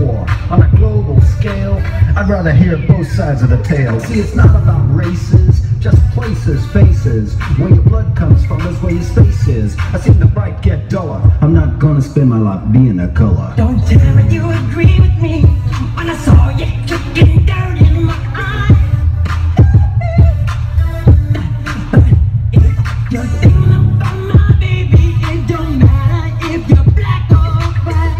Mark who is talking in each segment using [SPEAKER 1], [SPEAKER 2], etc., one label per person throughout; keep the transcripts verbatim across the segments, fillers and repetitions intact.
[SPEAKER 1] war on a global scale. I'd rather hear both sides of the tale. See, it's not about races, just places, faces. Where your blood comes from is where your space is. I seen the bright get duller. I'm not gonna spend my life being a color.
[SPEAKER 2] Don't tell me you agree with me when I saw you looking down in my eye. If you're thinking about my baby, it don't matter if you're black or white.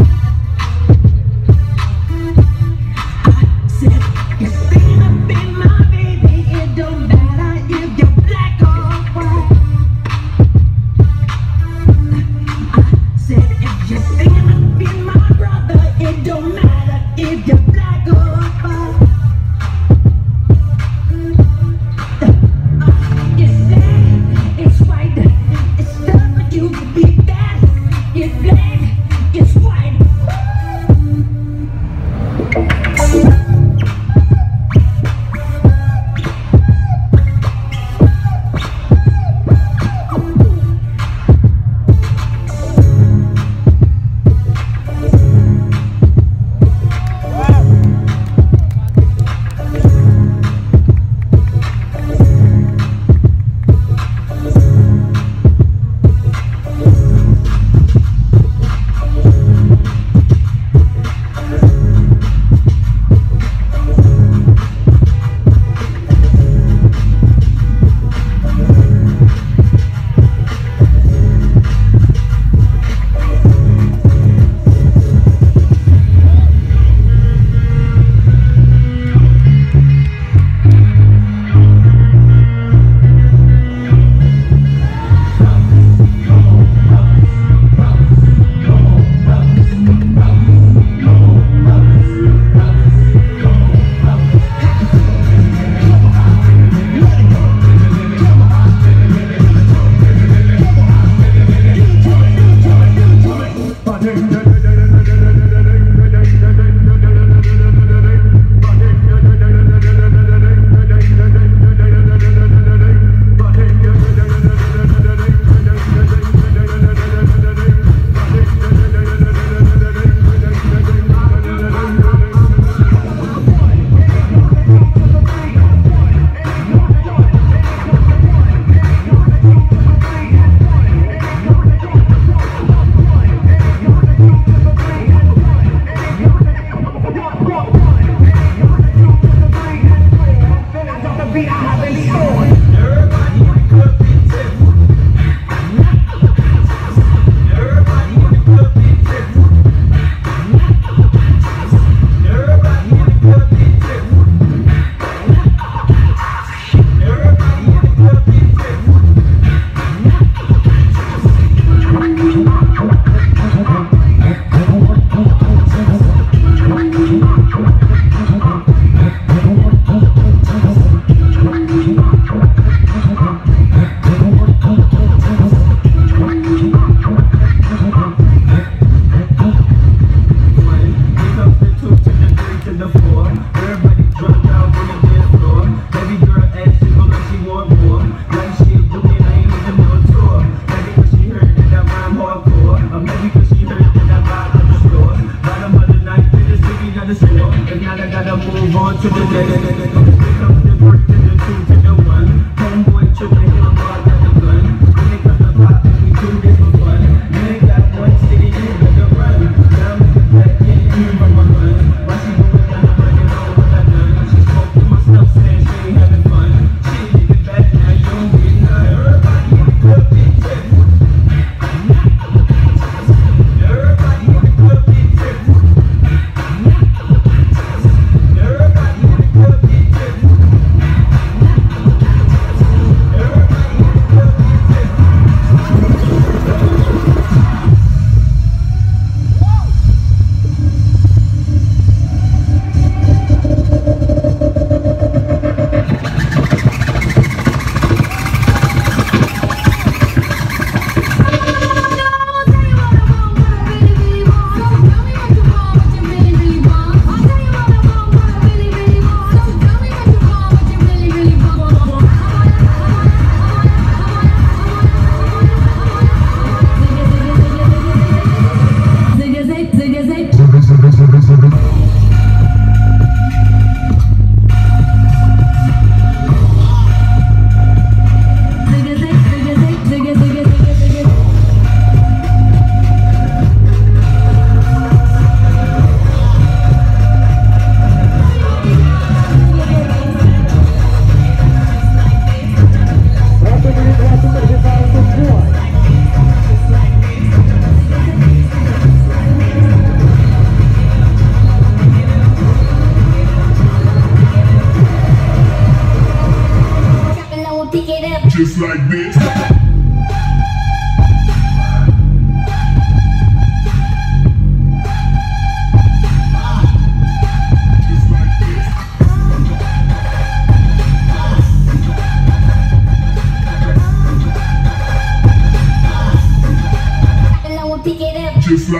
[SPEAKER 2] I said, you're thinking about my baby, it don't matter if you're black or white. I said, if you're thinking about my brother, it don't matter if you're black or white. You say it's white, it's tough for you to be that. It's black, it's white.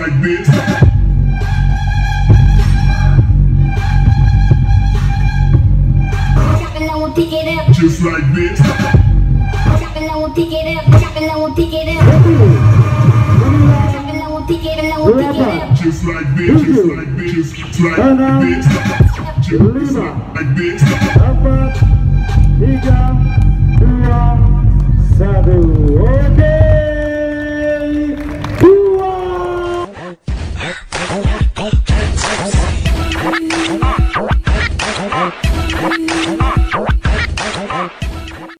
[SPEAKER 3] like this.
[SPEAKER 2] Drop it low and pick it up.
[SPEAKER 3] Just like this.
[SPEAKER 2] Drop it low and pick it up. Drop it low and pick it up. Drop it low and pick it low and pick it up.
[SPEAKER 3] Just like this. Just like this. Just like this. Just like this.